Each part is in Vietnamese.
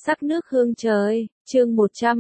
Sắc nước hương trời, chương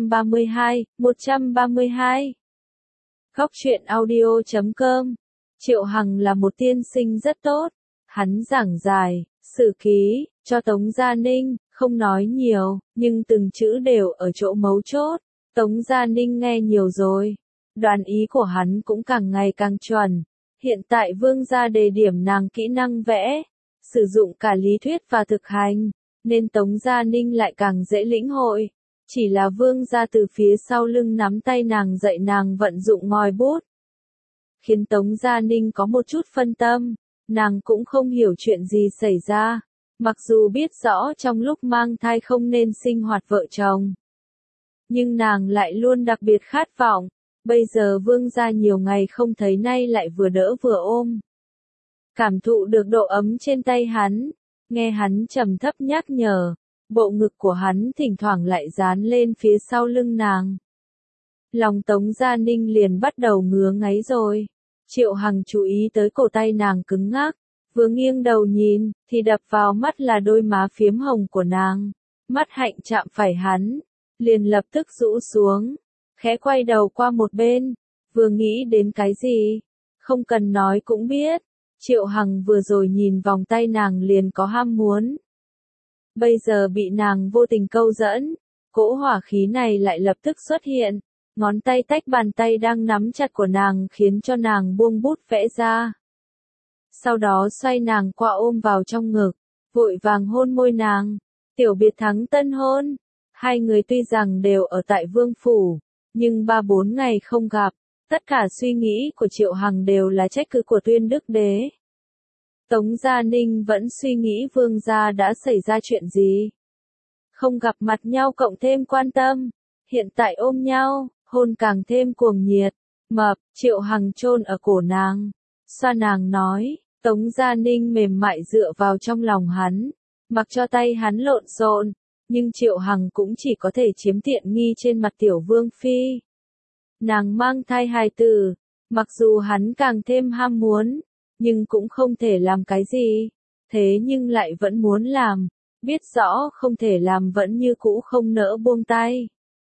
132. Góc truyện audio.com. Triệu Hằng là một tiên sinh rất tốt. Hắn giảng giải, sử ký, cho Tống Gia Ninh, không nói nhiều, nhưng từng chữ đều ở chỗ mấu chốt. Tống Gia Ninh nghe nhiều rồi. Đoán ý của hắn cũng càng ngày càng chuẩn. Hiện tại vương gia đề điểm nàng kỹ năng vẽ, sử dụng cả lý thuyết và thực hành, nên Tống Gia Ninh lại càng dễ lĩnh hội. Chỉ là vương gia từ phía sau lưng nắm tay nàng dạy nàng vận dụng ngòi bút, khiến Tống Gia Ninh có một chút phân tâm. Nàng cũng không hiểu chuyện gì xảy ra, mặc dù biết rõ trong lúc mang thai không nên sinh hoạt vợ chồng, nhưng nàng lại luôn đặc biệt khát vọng. Bây giờ vương gia nhiều ngày không thấy, nay lại vừa đỡ vừa ôm, cảm thụ được độ ấm trên tay hắn, nghe hắn trầm thấp nhắc nhở, bộ ngực của hắn thỉnh thoảng lại dán lên phía sau lưng nàng. Lòng Tống Gia Ninh liền bắt đầu ngứa ngáy rồi. Triệu Hằng chú ý tới cổ tay nàng cứng ngắc, vừa nghiêng đầu nhìn, thì đập vào mắt là đôi má phiếm hồng của nàng. Mắt hạnh chạm phải hắn, liền lập tức rũ xuống, khẽ quay đầu qua một bên, vừa nghĩ đến cái gì, không cần nói cũng biết. Triệu Hằng vừa rồi nhìn vòng tay nàng liền có ham muốn. Bây giờ bị nàng vô tình câu dẫn, cỗ hỏa khí này lại lập tức xuất hiện, ngón tay tách bàn tay đang nắm chặt của nàng khiến cho nàng buông bút vẽ ra. Sau đó xoay nàng qua ôm vào trong ngực, vội vàng hôn môi nàng, tiểu biệt thắng tân hôn. Hai người tuy rằng đều ở tại vương phủ, nhưng 3-4 ngày không gặp, tất cả suy nghĩ của Triệu Hằng đều là trách cứ của Tuyên Đức Đế. Tống Gia Ninh vẫn suy nghĩ vương gia đã xảy ra chuyện gì. Không gặp mặt nhau cộng thêm quan tâm, hiện tại ôm nhau, hôn càng thêm cuồng nhiệt. Mập, Triệu Hằng chôn ở cổ nàng, xoa nàng nói. Tống Gia Ninh mềm mại dựa vào trong lòng hắn, mặc cho tay hắn lộn xộn, nhưng Triệu Hằng cũng chỉ có thể chiếm tiện nghi trên mặt tiểu vương phi. Nàng mang thai hài tử, mặc dù hắn càng thêm ham muốn, nhưng cũng không thể làm cái gì, thế nhưng lại vẫn muốn làm, biết rõ không thể làm vẫn như cũ không nỡ buông tay.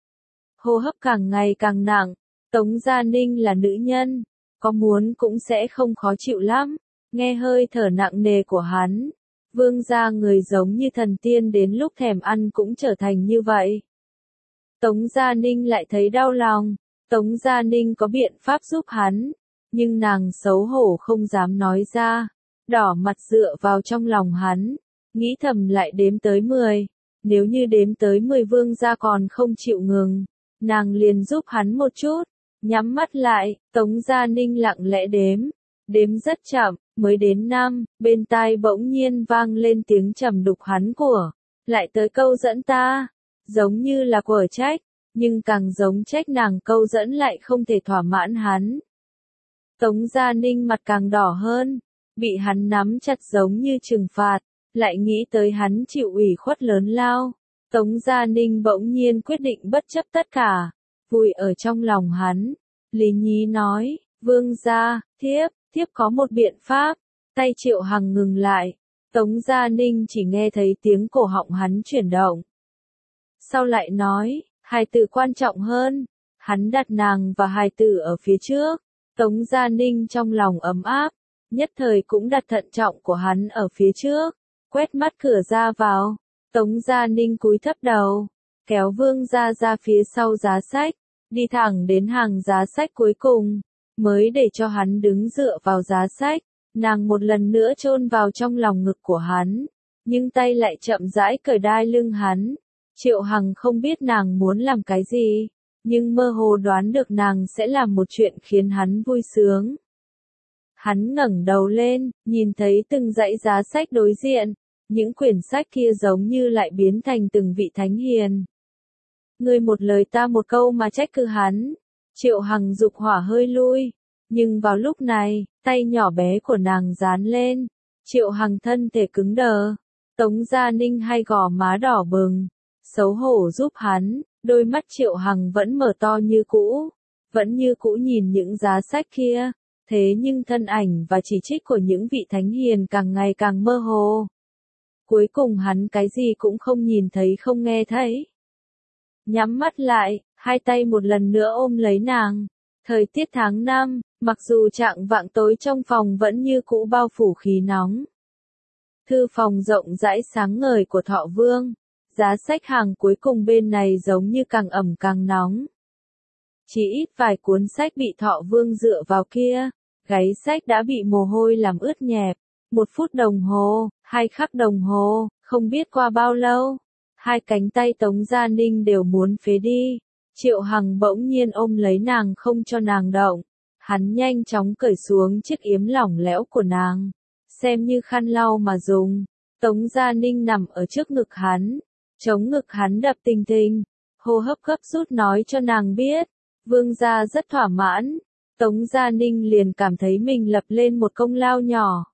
Hô hấp càng ngày càng nặng, Tống Gia Ninh là nữ nhân, có muốn cũng sẽ không khó chịu lắm. Nghe hơi thở nặng nề của hắn, vương gia người giống như thần tiên, đến lúc thèm ăn cũng trở thành như vậy. Tống Gia Ninh lại thấy đau lòng. Tống Gia Ninh có biện pháp giúp hắn, nhưng nàng xấu hổ không dám nói ra, đỏ mặt dựa vào trong lòng hắn, nghĩ thầm lại đếm tới 10, nếu như đếm tới 10 vương gia còn không chịu ngừng, nàng liền giúp hắn một chút. Nhắm mắt lại, Tống Gia Ninh lặng lẽ đếm rất chậm, mới đến 5, bên tai bỗng nhiên vang lên tiếng trầm đục hắn của, lại tới câu dẫn ta, giống như là quở trách, nhưng càng giống trách nàng câu dẫn lại không thể thỏa mãn hắn. Tống Gia Ninh mặt càng đỏ hơn, bị hắn nắm chặt giống như trừng phạt, lại nghĩ tới hắn chịu ủy khuất lớn lao. Tống Gia Ninh bỗng nhiên quyết định bất chấp tất cả, vùi ở trong lòng hắn. Lý Nhí nói, vương gia, thiếp có một biện pháp. Tay Triệu Hằng ngừng lại, Tống Gia Ninh chỉ nghe thấy tiếng cổ họng hắn chuyển động. Sau lại nói, hài tử quan trọng hơn. Hắn đặt nàng và hài tử ở phía trước. Tống Gia Ninh trong lòng ấm áp, nhất thời cũng đặt thận trọng của hắn ở phía trước, quét mắt cửa ra vào. Tống Gia Ninh cúi thấp đầu, kéo vương gia ra phía sau giá sách, đi thẳng đến hàng giá sách cuối cùng, mới để cho hắn đứng dựa vào giá sách. Nàng một lần nữa chôn vào trong lòng ngực của hắn, nhưng tay lại chậm rãi cởi đai lưng hắn. Triệu Hằng không biết nàng muốn làm cái gì, nhưng mơ hồ đoán được nàng sẽ làm một chuyện khiến hắn vui sướng. Hắn ngẩng đầu lên, nhìn thấy từng dãy giá sách đối diện, những quyển sách kia giống như lại biến thành từng vị thánh hiền. Ngươi một lời ta một câu mà trách cứ hắn. Triệu Hằng dục hỏa hơi lui, nhưng vào lúc này, tay nhỏ bé của nàng dán lên. Triệu Hằng thân thể cứng đờ. Tống Gia Ninh hay gò má đỏ bừng, xấu hổ giúp hắn. Đôi mắt Triệu Hằng vẫn mở to như cũ, vẫn như cũ nhìn những giá sách kia, thế nhưng thân ảnh và chỉ trích của những vị thánh hiền càng ngày càng mơ hồ. Cuối cùng hắn cái gì cũng không nhìn thấy không nghe thấy. Nhắm mắt lại, hai tay một lần nữa ôm lấy nàng. Thời tiết tháng 5, mặc dù trạng vạng tối trong phòng vẫn như cũ bao phủ khí nóng. Thư phòng rộng rãi sáng ngời của Thọ Vương. Giá sách hàng cuối cùng bên này giống như càng ẩm càng nóng. Chỉ ít vài cuốn sách bị Thọ Vương dựa vào kia. Gáy sách đã bị mồ hôi làm ướt nhẹp. 1 phút đồng hồ, 2 khắc đồng hồ, không biết qua bao lâu. Hai cánh tay Tống Gia Ninh đều muốn phế đi. Triệu Hằng bỗng nhiên ôm lấy nàng không cho nàng động. Hắn nhanh chóng cởi xuống chiếc yếm lỏng lẽo của nàng. Xem như khăn lau mà dùng. Tống Gia Ninh nằm ở trước ngực hắn. Chống ngực hắn đập tình tình. Hô hấp gấp rút nói cho nàng biết. Vương gia rất thỏa mãn. Tống Gia Ninh liền cảm thấy mình lập lên một công lao nhỏ.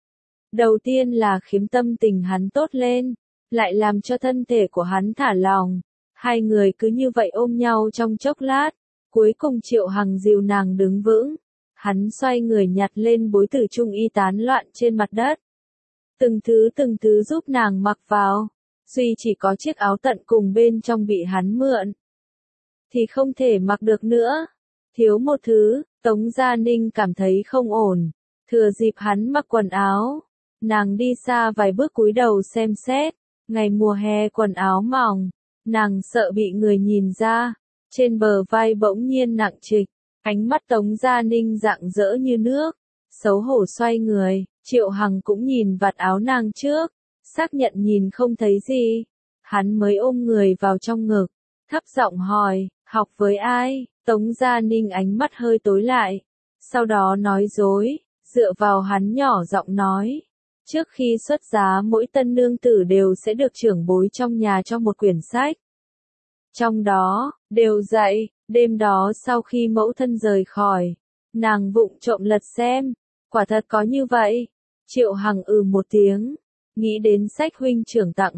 Đầu tiên là khiến tâm tình hắn tốt lên. Lại làm cho thân thể của hắn thả lỏng. Hai người cứ như vậy ôm nhau trong chốc lát. Cuối cùng Triệu Hằng dìu nàng đứng vững. Hắn xoay người nhặt lên bối tử trung y tán loạn trên mặt đất. Từng thứ giúp nàng mặc vào. Duy chỉ có chiếc áo tận cùng bên trong bị hắn mượn. Thì không thể mặc được nữa. Thiếu một thứ, Tống Gia Ninh cảm thấy không ổn. Thừa dịp hắn mặc quần áo. Nàng đi xa vài bước cúi đầu xem xét. Ngày mùa hè quần áo mỏng. Nàng sợ bị người nhìn ra. Trên bờ vai bỗng nhiên nặng trịch. Ánh mắt Tống Gia Ninh rạng rỡ như nước. Xấu hổ xoay người. Triệu Hằng cũng nhìn vạt áo nàng trước. Xác nhận nhìn không thấy gì. Hắn mới ôm người vào trong ngực. Thấp giọng hỏi, học với ai? Tống Gia Ninh ánh mắt hơi tối lại. Sau đó nói dối. Dựa vào hắn nhỏ giọng nói. Trước khi xuất giá mỗi tân nương tử đều sẽ được trưởng bối trong nhà cho một quyển sách. Trong đó, đều dạy, đêm đó sau khi mẫu thân rời khỏi, nàng vụng trộm lật xem, quả thật có như vậy. Triệu Hằng một tiếng, nghĩ đến sách huynh trưởng tặng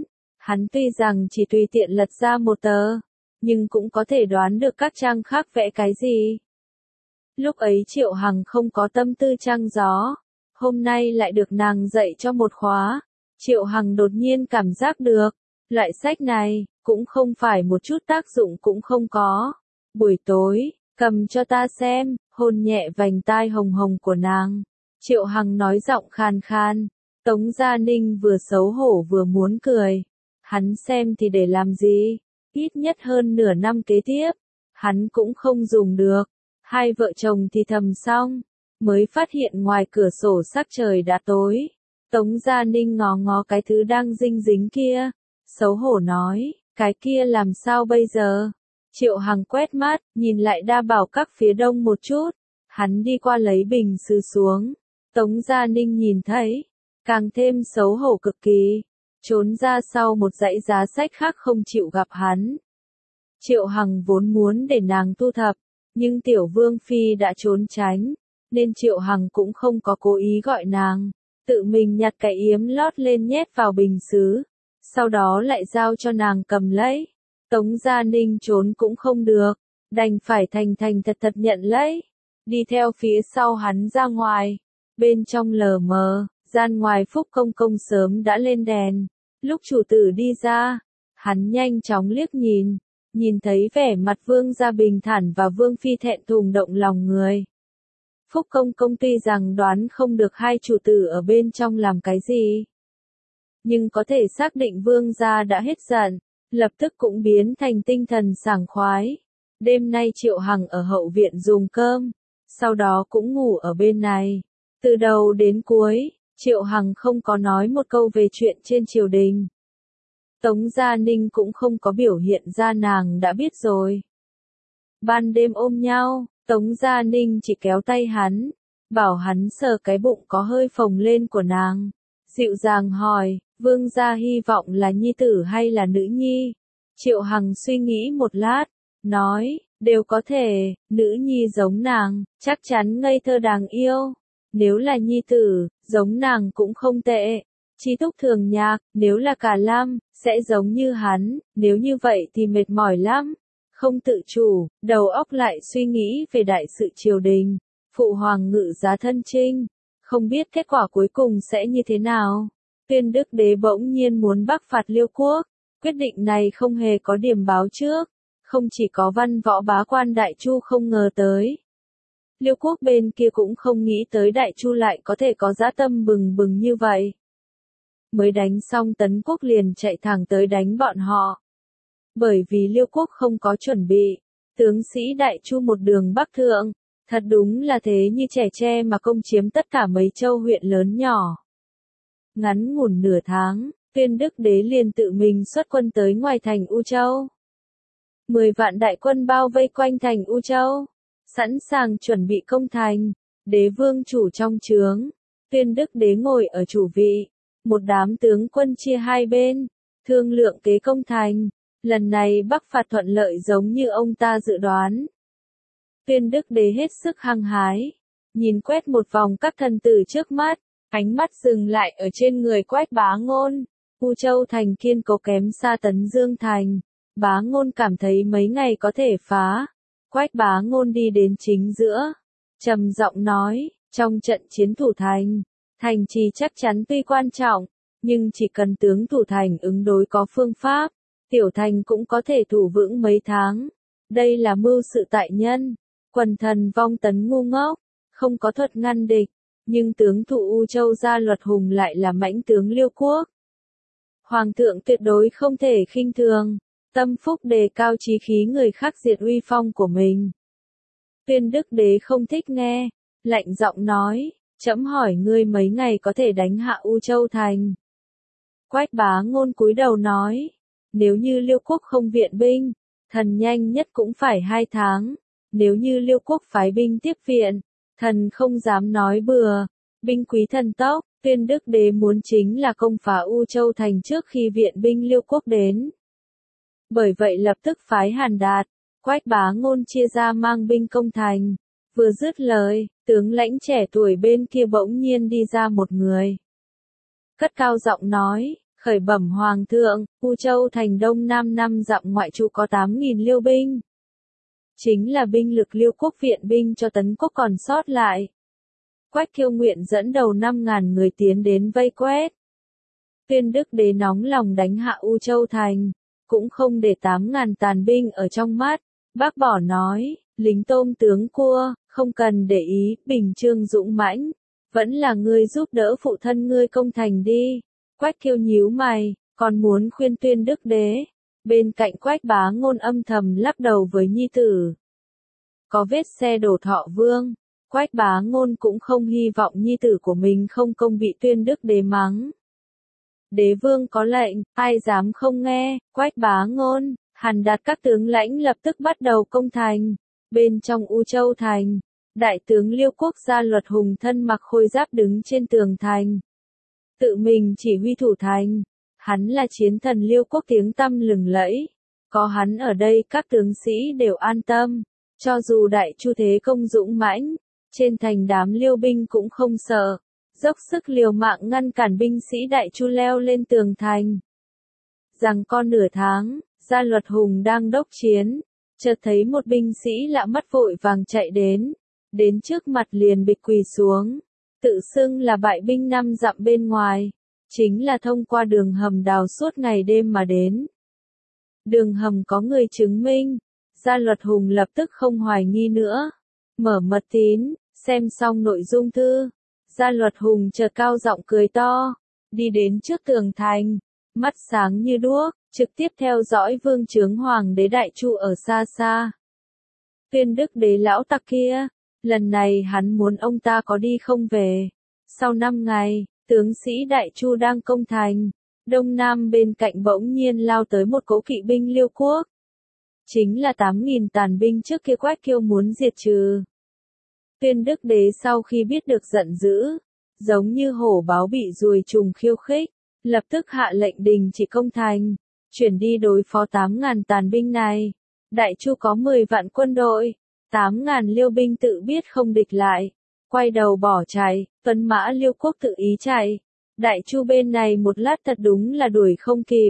hắn tuy rằng chỉ tùy tiện lật ra một tờ, nhưng cũng có thể đoán được các trang khác vẽ cái gì. Lúc ấy Triệu Hằng không có tâm tư trăng gió, hôm nay lại được nàng dạy cho một khóa, Triệu Hằng đột nhiên cảm giác được, loại sách này, cũng không phải một chút tác dụng cũng không có. Buổi tối, cầm cho ta xem, hôn nhẹ vành tai hồng hồng của nàng. Triệu Hằng nói giọng khan khan. Tống Gia Ninh vừa xấu hổ vừa muốn cười. Hắn xem thì để làm gì? Ít nhất hơn nửa năm kế tiếp, hắn cũng không dùng được. Hai vợ chồng thì thầm xong, mới phát hiện ngoài cửa sổ sắc trời đã tối. Tống Gia Ninh ngó ngó cái thứ đang dinh dính kia. Xấu hổ nói, cái kia làm sao bây giờ? Triệu Hằng quét mắt, nhìn lại đa bảo các phía đông một chút. Hắn đi qua lấy bình sứ xuống. Tống Gia Ninh nhìn thấy, càng thêm xấu hổ cực kỳ. Trốn ra sau một dãy giá sách khác không chịu gặp hắn. Triệu Hằng vốn muốn để nàng thu thập, nhưng Tiểu Vương Phi đã trốn tránh, nên Triệu Hằng cũng không có cố ý gọi nàng. Tự mình nhặt cái yếm lót lên nhét vào bình sứ. Sau đó lại giao cho nàng cầm lấy. Tống Gia Ninh trốn cũng không được, đành phải thành thật nhận lấy. Đi theo phía sau hắn ra ngoài. Bên trong lờ mờ, gian ngoài Phúc Công Công sớm đã lên đèn. Lúc chủ tử đi ra, hắn nhanh chóng liếc nhìn thấy vẻ mặt Vương gia bình thản và Vương Phi thẹn thùng động lòng người. Phúc Công Công tuy rằng đoán không được hai chủ tử ở bên trong làm cái gì, nhưng có thể xác định Vương gia đã hết giận, lập tức cũng biến thành tinh thần sảng khoái. Đêm nay Triệu Hằng ở hậu viện dùng cơm, sau đó cũng ngủ ở bên này. Từ đầu đến cuối, Triệu Hằng không có nói một câu về chuyện trên triều đình. Tống Gia Ninh cũng không có biểu hiện ra nàng đã biết rồi. Ban đêm ôm nhau, Tống Gia Ninh chỉ kéo tay hắn, bảo hắn sờ cái bụng có hơi phồng lên của nàng. Dịu dàng hỏi, Vương gia hy vọng là nhi tử hay là nữ nhi? Triệu Hằng suy nghĩ một lát, nói, đều có thể, nữ nhi giống nàng, chắc chắn ngây thơ đáng yêu. Nếu là nhi tử, giống nàng cũng không tệ. Chi Túc Thường Nhạc, nếu là Cả Lam, sẽ giống như hắn, nếu như vậy thì mệt mỏi lắm. Không tự chủ, đầu óc lại suy nghĩ về đại sự triều đình, phụ hoàng ngự giá thân chinh. Không biết kết quả cuối cùng sẽ như thế nào. Tuyên Đức Đế bỗng nhiên muốn bắc phạt Liêu quốc, quyết định này không hề có điểm báo trước, không chỉ có văn võ bá quan Đại Chu không ngờ tới. Liêu quốc bên kia cũng không nghĩ tới Đại Chu lại có thể có dã tâm bừng bừng như vậy. Mới đánh xong Tấn quốc liền chạy thẳng tới đánh bọn họ. Bởi vì Liêu quốc không có chuẩn bị, tướng sĩ Đại Chu một đường bắc thượng, thật đúng là thế như trẻ tre mà công chiếm tất cả mấy châu huyện lớn nhỏ. Ngắn ngủn nửa tháng, Tuyên Đức Đế liền tự mình xuất quân tới ngoài thành U Châu. 10 vạn đại quân bao vây quanh thành U Châu, sẵn sàng chuẩn bị công thành. Đế vương chủ trong trướng, Tuyên Đức Đế ngồi ở chủ vị, một đám tướng quân chia hai bên, thương lượng kế công thành. Lần này bắc phạt thuận lợi giống như ông ta dự đoán. Tuyên Đức Đế hết sức hăng hái, nhìn quét một vòng các thần tử trước mắt, ánh mắt dừng lại ở trên người Quách Bá Ngôn. U Châu thành kiên cố kém xa Tấn Dương thành, Bá Ngôn cảm thấy mấy ngày có thể phá. Quách Bá Ngôn đi đến chính giữa, trầm giọng nói, trong trận chiến thủ thành, thành trì chắc chắn tuy quan trọng, nhưng chỉ cần tướng thủ thành ứng đối có phương pháp, tiểu thành cũng có thể thủ vững mấy tháng. Đây là mưu sự tại nhân, quần thần vong tấn ngu ngốc, không có thuật ngăn địch, nhưng tướng thủ U Châu Gia Luật Hùng lại là mãnh tướng Liêu quốc. Hoàng thượng tuyệt đối không thể khinh thường, tâm phúc đề cao chí khí người khác diệt uy phong của mình. Tuyên Đức Đế không thích nghe, lạnh giọng nói, trẫm hỏi ngươi mấy ngày có thể đánh hạ U Châu thành. Quách Bá Ngôn cúi đầu nói, nếu như Liêu quốc không viện binh, thần nhanh nhất cũng phải 2 tháng, nếu như Liêu quốc phái binh tiếp viện, thần không dám nói bừa, binh quý thần tốc. Tuyên Đức Đế muốn chính là công phá U Châu thành trước khi viện binh Liêu quốc đến. Bởi vậy lập tức phái Hàn Đạt, Quách Bá Ngôn chia ra mang binh công thành. Vừa dứt lời, tướng lãnh trẻ tuổi bên kia bỗng nhiên đi ra một người. Cất cao giọng nói, khởi bẩm Hoàng thượng, U Châu thành đông nam 5 dặm ngoại trú có 8.000 Liêu binh. Chính là binh lực Liêu quốc viện binh cho Tấn quốc còn sót lại. Quách Thiêu nguyện dẫn đầu 5.000 người tiến đến vây quét. Tuyên Đức Đế nóng lòng đánh hạ U Châu thành, cũng không để 8.000 tàn binh ở trong mắt, bác bỏ nói, lính tôm tướng cua, không cần để ý, Bình Trương dũng mãnh, vẫn là ngươi giúp đỡ phụ thân ngươi công thành đi. Quách Thiêu nhíu mày, còn muốn khuyên Tuyên Đức Đế. Bên cạnh Quách Bá Ngôn âm thầm lắc đầu với nhi tử. Có vết xe đổ Thọ Vương, Quách Bá Ngôn cũng không hy vọng nhi tử của mình không công bị Tuyên Đức Đế mắng. Đế vương có lệnh, ai dám không nghe. Quách Bá Ngôn, Hàn Đạt các tướng lãnh lập tức bắt đầu công thành. Bên trong U Châu thành, đại tướng Liêu quốc Gia Luật Hùng thân mặc khôi giáp đứng trên tường thành, tự mình chỉ huy thủ thành. Hắn là chiến thần Liêu quốc tiếng tăm lừng lẫy, có hắn ở đây các tướng sĩ đều an tâm. Cho dù Đại Chu thế công dũng mãnh, trên thành đám Liêu binh cũng không sợ, dốc sức liều mạng ngăn cản binh sĩ Đại Chu leo lên tường thành. Giằng co nửa tháng, Gia Luật Hùng đang đốc chiến, chợt thấy một binh sĩ lạ mắt vội vàng chạy đến trước mặt liền bịch quỳ xuống, tự xưng là bại binh 5 dặm bên ngoài, chính là thông qua đường hầm đào suốt ngày đêm mà đến. Đường hầm có người chứng minh, Gia Luật Hùng lập tức không hoài nghi nữa, mở mật tín, xem xong nội dung thư, Gia Luật Hùng chợt cao giọng cười to, đi đến trước tường thành, mắt sáng như đuốc, trực tiếp theo dõi vương chướng Hoàng đế Đại Chu ở xa xa. Tuyên Đức Đế lão tặc kia, lần này hắn muốn ông ta có đi không về. Sau 5 ngày, tướng sĩ Đại Chu đang công thành, đông nam bên cạnh bỗng nhiên lao tới một cỗ kỵ binh Liêu quốc. Chính là 8.000 tàn binh trước kia Quách Kiêu muốn diệt trừ. Tuyên Đức Đế sau khi biết được giận dữ, giống như hổ báo bị ruồi trùng khiêu khích, lập tức hạ lệnh đình chỉ công thành, chuyển đi đối phó 8.000 tàn binh này. Đại Chu có 10 vạn quân đội, 8.000 Liêu binh tự biết không địch lại, quay đầu bỏ chạy, tuấn mã Liêu quốc tự ý chạy. Đại Chu bên này một lát thật đúng là đuổi không kịp.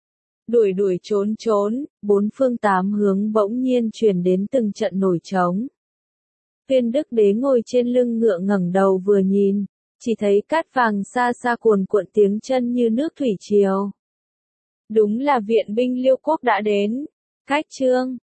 Đuổi trốn, 4 phương 8 hướng bỗng nhiên truyền đến từng trận nổi trống. Tuyên Đức Đế ngồi trên lưng ngựa ngẩng đầu vừa nhìn, chỉ thấy cát vàng xa xa cuồn cuộn tiếng chân như nước thủy triều. Đúng là viện binh Liêu quốc đã đến. Khách trương.